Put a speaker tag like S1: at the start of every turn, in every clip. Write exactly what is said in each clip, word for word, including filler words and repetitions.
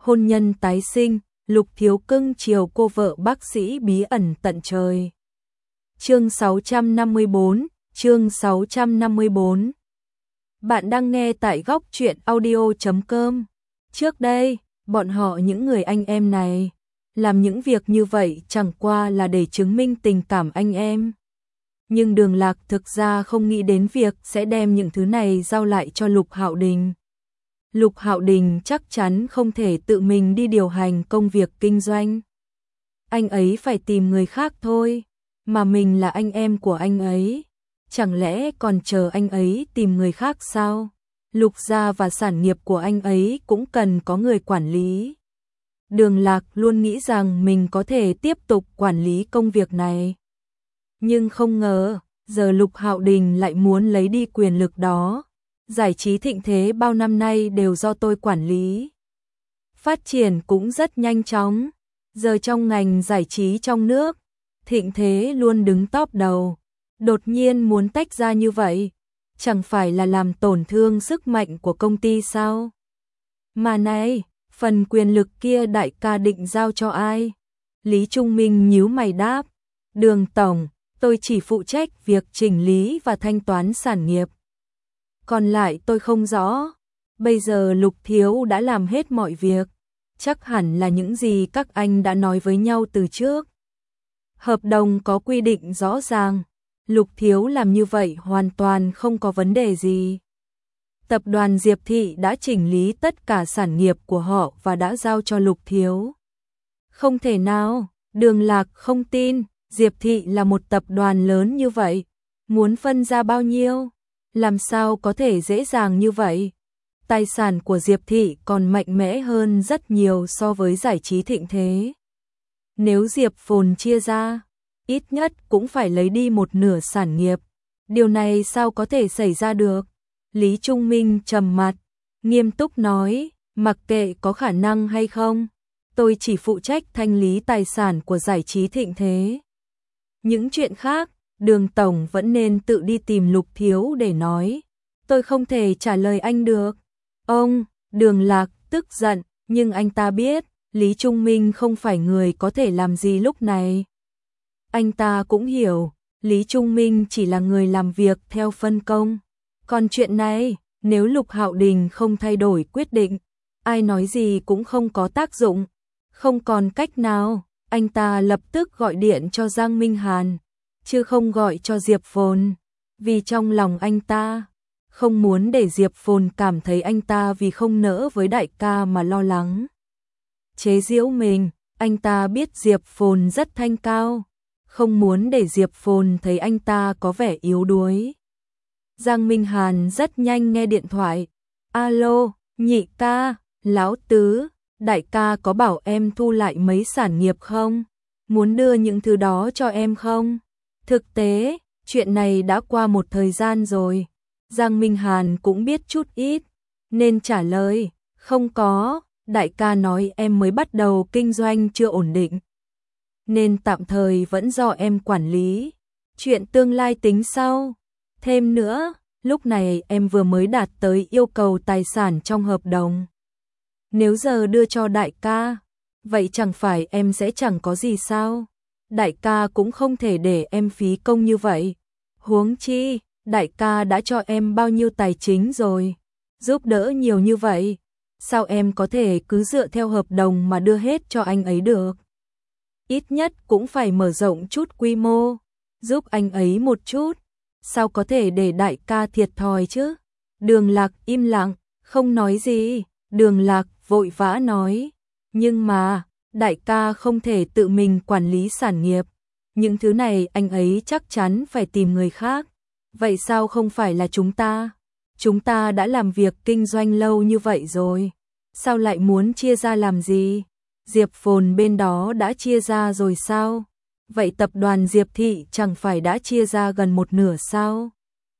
S1: hôn nhân tái sinh, Lục Thiếu cưng chiều cô vợ bác sĩ bí ẩn tận trời. Chương sáu trăm năm mươi bốn, chương sáu trăm năm mươi bốn. Bạn đang nghe tại góc truyện audio chấm com. Trước đây, bọn họ những người anh em này làm những việc như vậy chẳng qua là để chứng minh tình cảm anh em. Nhưng Đường Lạc thực ra không nghĩ đến việc sẽ đem những thứ này giao lại cho Lục Hạo Đình. Lục Hạo Đình chắc chắn không thể tự mình đi điều hành công việc kinh doanh. Anh ấy phải tìm người khác thôi, mà mình là anh em của anh ấy. Chẳng lẽ còn chờ anh ấy tìm người khác sao? Lục gia và sản nghiệp của anh ấy cũng cần có người quản lý. Đường Lạc luôn nghĩ rằng mình có thể tiếp tục quản lý công việc này. Nhưng không ngờ, giờ Lục Hạo Đình lại muốn lấy đi quyền lực đó. Giải trí thịnh thế bao năm nay đều do tôi quản lý. Phát triển cũng rất nhanh chóng. Giờ trong ngành giải trí trong nước, thịnh thế luôn đứng top đầu. Đột nhiên muốn tách ra như vậy, chẳng phải là làm tổn thương sức mạnh của công ty sao? Mà này, phần quyền lực kia đại ca định giao cho ai? Lý Trung Minh nhíu mày đáp, Đường tổng, tôi chỉ phụ trách việc chỉnh lý và thanh toán sản nghiệp. Còn lại tôi không rõ. Bây giờ Lục Thiếu đã làm hết mọi việc, chắc hẳn là những gì các anh đã nói với nhau từ trước. Hợp đồng có quy định rõ ràng, Lục Thiếu làm như vậy hoàn toàn không có vấn đề gì. Tập đoàn Diệp Thị đã chỉnh lý tất cả sản nghiệp của họ và đã giao cho Lục Thiếu. Không thể nào, Đường Lạc không tin, Diệp Thị là một tập đoàn lớn như vậy, muốn phân ra bao nhiêu, làm sao có thể dễ dàng như vậy. Tài sản của Diệp Thị còn mạnh mẽ hơn rất nhiều so với giải trí thịnh thế. Nếu Diệp Phồn chia ra, ít nhất cũng phải lấy đi một nửa sản nghiệp. Điều này sao có thể xảy ra được? Lý Trung Minh trầm mặt, nghiêm túc nói, mặc kệ có khả năng hay không, tôi chỉ phụ trách thanh lý tài sản của giải trí thịnh thế. Những chuyện khác, Đường tổng vẫn nên tự đi tìm Lục Thiếu để nói. Tôi không thể trả lời anh được. Ông, Đường Lạc tức giận, nhưng anh ta biết, Lý Trung Minh không phải người có thể làm gì lúc này. Anh ta cũng hiểu, Lý Trung Minh chỉ là người làm việc theo phân công. Còn chuyện này, nếu Lục Hạo Đình không thay đổi quyết định, ai nói gì cũng không có tác dụng. Không còn cách nào, anh ta lập tức gọi điện cho Giang Minh Hàn, chứ không gọi cho Diệp Phồn. Vì trong lòng anh ta, không muốn để Diệp Phồn cảm thấy anh ta vì không nỡ với đại ca mà lo lắng. Chế giễu mình, anh ta biết Diệp Phồn rất thanh cao, không muốn để Diệp Phồn thấy anh ta có vẻ yếu đuối. Giang Minh Hàn rất nhanh nghe điện thoại. Alo, nhị ca, lão tứ, đại ca có bảo em thu lại mấy sản nghiệp không? Muốn đưa những thứ đó cho em không? Thực tế, chuyện này đã qua một thời gian rồi. Giang Minh Hàn cũng biết chút ít, nên trả lời, không có, đại ca nói em mới bắt đầu kinh doanh chưa ổn định. Nên tạm thời vẫn do em quản lý, chuyện tương lai tính sau. Thêm nữa, lúc này em vừa mới đạt tới yêu cầu tài sản trong hợp đồng. Nếu giờ đưa cho đại ca, vậy chẳng phải em sẽ chẳng có gì sao? Đại ca cũng không thể để em phí công như vậy. Huống chi, đại ca đã cho em bao nhiêu tài chính rồi, giúp đỡ nhiều như vậy. Sao em có thể cứ dựa theo hợp đồng mà đưa hết cho anh ấy được? Ít nhất cũng phải mở rộng chút quy mô, giúp anh ấy một chút. Sao có thể để đại ca thiệt thòi chứ? Đường Lạc im lặng, không nói gì. Đường Lạc vội vã nói, nhưng mà, đại ca không thể tự mình quản lý sản nghiệp. Những thứ này anh ấy chắc chắn phải tìm người khác. Vậy sao không phải là chúng ta? Chúng ta đã làm việc kinh doanh lâu như vậy rồi. Sao lại muốn chia ra làm gì? Diệp Phồn bên đó đã chia ra rồi sao? Vậy tập đoàn Diệp Thị chẳng phải đã chia ra gần một nửa sao?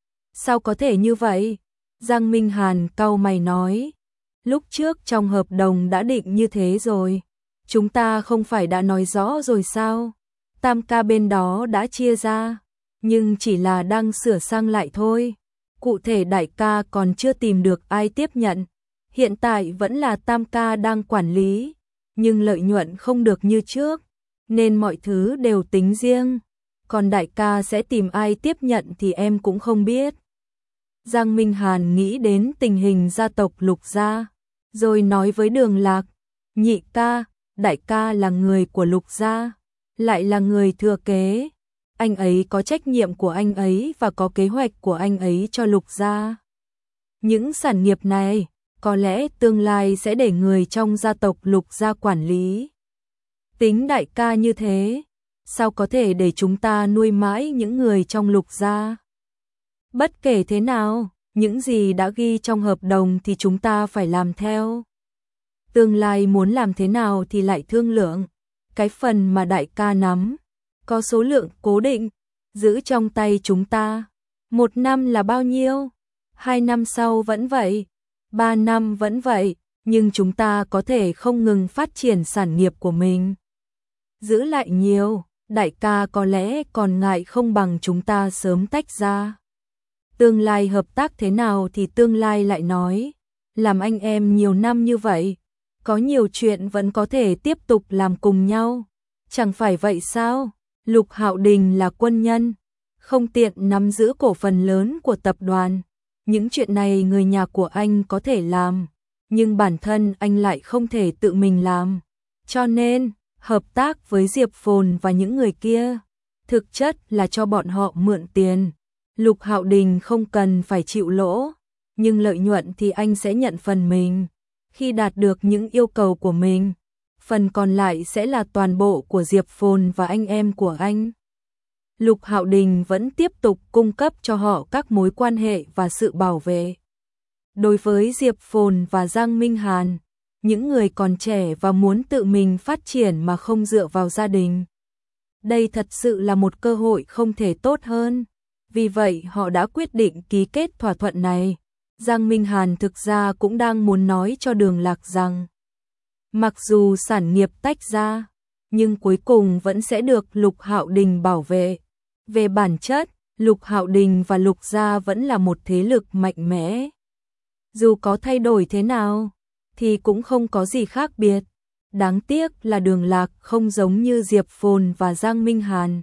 S1: Sao có thể như vậy? Giang Minh Hàn cau mày nói. Lúc trước trong hợp đồng đã định như thế rồi. Chúng ta không phải đã nói rõ rồi sao? Tam ca bên đó đã chia ra, nhưng chỉ là đang sửa sang lại thôi. Cụ thể đại ca còn chưa tìm được ai tiếp nhận. Hiện tại vẫn là Tam ca đang quản lý, nhưng lợi nhuận không được như trước, nên mọi thứ đều tính riêng. Còn đại ca sẽ tìm ai tiếp nhận thì em cũng không biết. Giang Minh Hàn nghĩ đến tình hình gia tộc Lục gia, rồi nói với Đường Lạc, nhị ca, đại ca là người của Lục gia, lại là người thừa kế. Anh ấy có trách nhiệm của anh ấy và có kế hoạch của anh ấy cho Lục gia. Những sản nghiệp này, có lẽ tương lai sẽ để người trong gia tộc Lục gia quản lý. Tính đại ca như thế, sao có thể để chúng ta nuôi mãi những người trong Lục gia? Bất kể thế nào, những gì đã ghi trong hợp đồng thì chúng ta phải làm theo. Tương lai muốn làm thế nào thì lại thương lượng. Cái phần mà đại ca nắm, có số lượng cố định, giữ trong tay chúng ta. Một năm là bao nhiêu? Hai năm sau vẫn vậy, ba năm vẫn vậy, nhưng chúng ta có thể không ngừng phát triển sản nghiệp của mình. Giữ lại nhiều, đại ca có lẽ còn ngại không bằng chúng ta sớm tách ra. Tương lai hợp tác thế nào thì tương lai lại nói. Làm anh em nhiều năm như vậy, có nhiều chuyện vẫn có thể tiếp tục làm cùng nhau. Chẳng phải vậy sao? Lục Hạo Đình là quân nhân, không tiện nắm giữ cổ phần lớn của tập đoàn. Những chuyện này người nhà của anh có thể làm, nhưng bản thân anh lại không thể tự mình làm. Cho nên, hợp tác với Diệp Phồn và những người kia, thực chất là cho bọn họ mượn tiền. Lục Hạo Đình không cần phải chịu lỗ, nhưng lợi nhuận thì anh sẽ nhận phần mình. Khi đạt được những yêu cầu của mình, phần còn lại sẽ là toàn bộ của Diệp Phồn và anh em của anh. Lục Hạo Đình vẫn tiếp tục cung cấp cho họ các mối quan hệ và sự bảo vệ. Đối với Diệp Phồn và Giang Minh Hàn, những người còn trẻ và muốn tự mình phát triển mà không dựa vào gia đình, đây thật sự là một cơ hội không thể tốt hơn. Vì vậy họ đã quyết định ký kết thỏa thuận này. Giang Minh Hàn thực ra cũng đang muốn nói cho Đường Lạc rằng, mặc dù sản nghiệp tách ra, nhưng cuối cùng vẫn sẽ được Lục Hạo Đình bảo vệ. Về bản chất, Lục Hạo Đình và Lục gia vẫn là một thế lực mạnh mẽ. Dù có thay đổi thế nào, thì cũng không có gì khác biệt. Đáng tiếc là Đường Lạc không giống như Diệp Phồn và Giang Minh Hàn.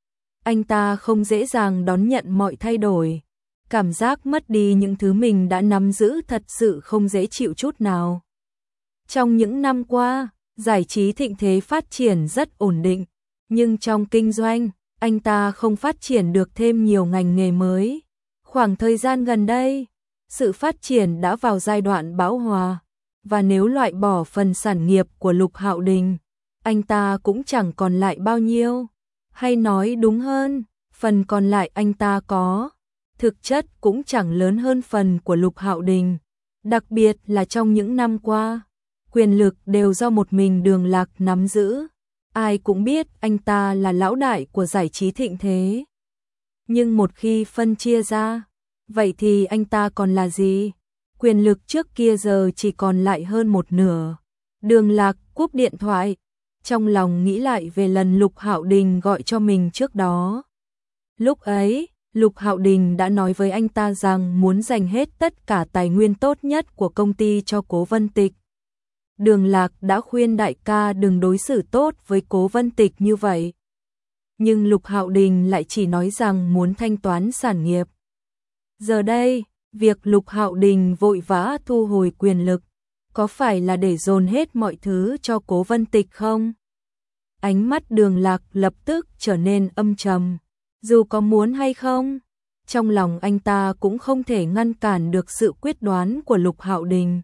S1: Anh ta không dễ dàng đón nhận mọi thay đổi. Cảm giác mất đi những thứ mình đã nắm giữ thật sự không dễ chịu chút nào. Trong những năm qua, giải trí thịnh thế phát triển rất ổn định, nhưng trong kinh doanh, anh ta không phát triển được thêm nhiều ngành nghề mới. Khoảng thời gian gần đây, sự phát triển đã vào giai đoạn bão hòa, và nếu loại bỏ phần sản nghiệp của Lục Hạo Đình, anh ta cũng chẳng còn lại bao nhiêu. Hay nói đúng hơn, phần còn lại anh ta có, thực chất cũng chẳng lớn hơn phần của Lục Hạo Đình. Đặc biệt là trong những năm qua, quyền lực đều do một mình Đường Lạc nắm giữ. Ai cũng biết anh ta là lão đại của giải trí thịnh thế. Nhưng một khi phân chia ra, vậy thì anh ta còn là gì? Quyền lực trước kia giờ chỉ còn lại hơn một nửa. Đường Lạc cúp điện thoại, trong lòng nghĩ lại về lần Lục Hạo Đình gọi cho mình trước đó. Lúc ấy, Lục Hạo Đình đã nói với anh ta rằng muốn dành hết tất cả tài nguyên tốt nhất của công ty cho Cố Vân Tịch. Đường Lạc đã khuyên đại ca đừng đối xử tốt với Cố Vân Tịch như vậy. Nhưng Lục Hạo Đình lại chỉ nói rằng muốn thanh toán sản nghiệp. Giờ đây, việc Lục Hạo Đình vội vã thu hồi quyền lực, có phải là để dồn hết mọi thứ cho Cố Vân Tịch không? Ánh mắt Đường Lạc lập tức trở nên âm trầm. Dù có muốn hay không, trong lòng anh ta cũng không thể ngăn cản được sự quyết đoán của Lục Hạo Đình.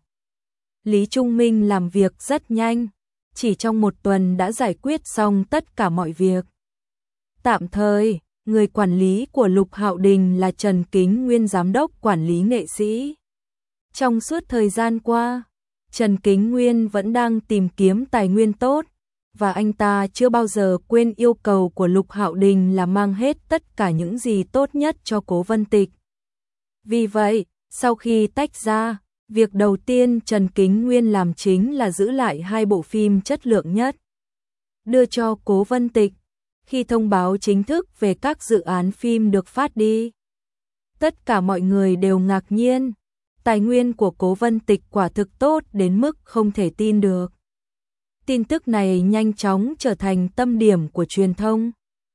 S1: Lý Trung Minh làm việc rất nhanh, chỉ trong một tuần đã giải quyết xong tất cả mọi việc. Tạm thời, người quản lý của Lục Hạo Đình là Trần Kính Nguyên, giám đốc quản lý nghệ sĩ. Trong suốt thời gian qua, Trần Kính Nguyên vẫn đang tìm kiếm tài nguyên tốt, và anh ta chưa bao giờ quên yêu cầu của Lục Hạo Đình là mang hết tất cả những gì tốt nhất cho Cố Vân Tịch. Vì vậy, sau khi tách ra, việc đầu tiên Trần Kính Nguyên làm chính là giữ lại hai bộ phim chất lượng nhất, đưa cho Cố Vân Tịch. Khi thông báo chính thức về các dự án phim được phát đi, tất cả mọi người đều ngạc nhiên. Tài nguyên của Cố Vân Tịch quả thực tốt đến mức không thể tin được. Tin tức này nhanh chóng trở thành tâm điểm của truyền thông.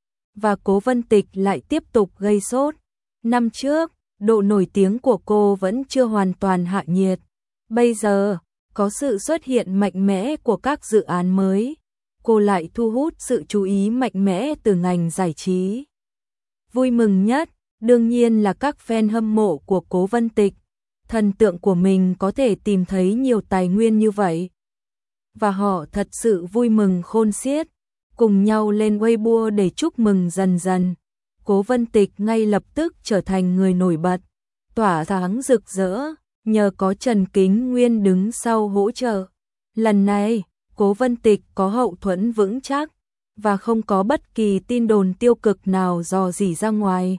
S1: Và Cố Vân Tịch lại tiếp tục gây sốt. Năm trước, độ nổi tiếng của cô vẫn chưa hoàn toàn hạ nhiệt. Bây giờ, có sự xuất hiện mạnh mẽ của các dự án mới. Cô lại thu hút sự chú ý mạnh mẽ từ ngành giải trí. Vui mừng nhất, đương nhiên là các fan hâm mộ của Cố Vân Tịch. Thần tượng của mình có thể tìm thấy nhiều tài nguyên như vậy. Và họ thật sự vui mừng khôn xiết, cùng nhau lên Weibo để chúc mừng dần dần. Cố Vân Tịch ngay lập tức trở thành người nổi bật, tỏa sáng rực rỡ, nhờ có Trần Kính Nguyên đứng sau hỗ trợ. Lần này, Cố Vân Tịch có hậu thuẫn vững chắc, và không có bất kỳ tin đồn tiêu cực nào dò dỉ ra ngoài.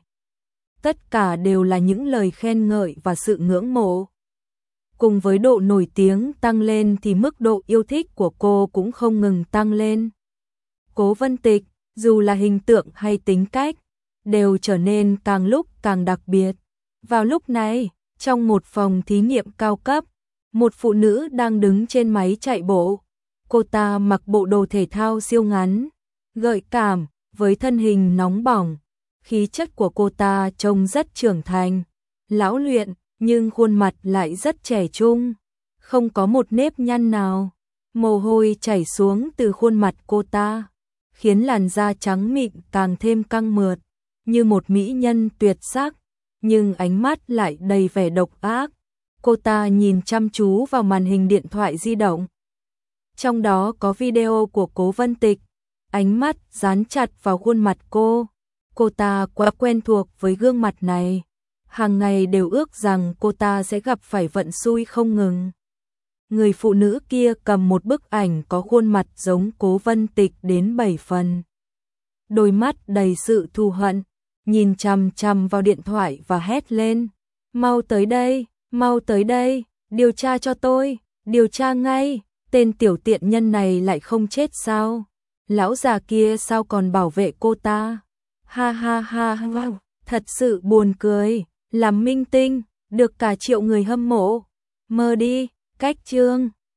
S1: Tất cả đều là những lời khen ngợi và sự ngưỡng mộ. Cùng với độ nổi tiếng tăng lên thì mức độ yêu thích của cô cũng không ngừng tăng lên. Cố Vân Tịch, dù là hình tượng hay tính cách, đều trở nên càng lúc càng đặc biệt. Vào lúc này, trong một phòng thí nghiệm cao cấp, một phụ nữ đang đứng trên máy chạy bộ. Cô ta mặc bộ đồ thể thao siêu ngắn, gợi cảm, với thân hình nóng bỏng. Khí chất của cô ta trông rất trưởng thành, lão luyện, nhưng khuôn mặt lại rất trẻ trung, không có một nếp nhăn nào. Mồ hôi chảy xuống từ khuôn mặt cô ta, khiến làn da trắng mịn càng thêm căng mượt, như một mỹ nhân tuyệt sắc, nhưng ánh mắt lại đầy vẻ độc ác. Cô ta nhìn chăm chú vào màn hình điện thoại di động. Trong đó có video của Cố Vân Tịch, ánh mắt dán chặt vào khuôn mặt cô. Cô ta quá quen thuộc với gương mặt này, hàng ngày đều ước rằng cô ta sẽ gặp phải vận xui không ngừng. Người phụ nữ kia cầm một bức ảnh có khuôn mặt giống Cố Vân Tịch đến bảy phần. Đôi mắt đầy sự thù hận, nhìn chằm chằm vào điện thoại và hét lên. Mau tới đây, mau tới đây, điều tra cho tôi, điều tra ngay, tên tiểu tiện nhân này lại không chết sao? Lão già kia sao còn bảo vệ cô ta? Ha ha ha ha, thật sự buồn cười, làm minh tinh, được cả triệu người hâm mộ. Mơ đi, cách chương.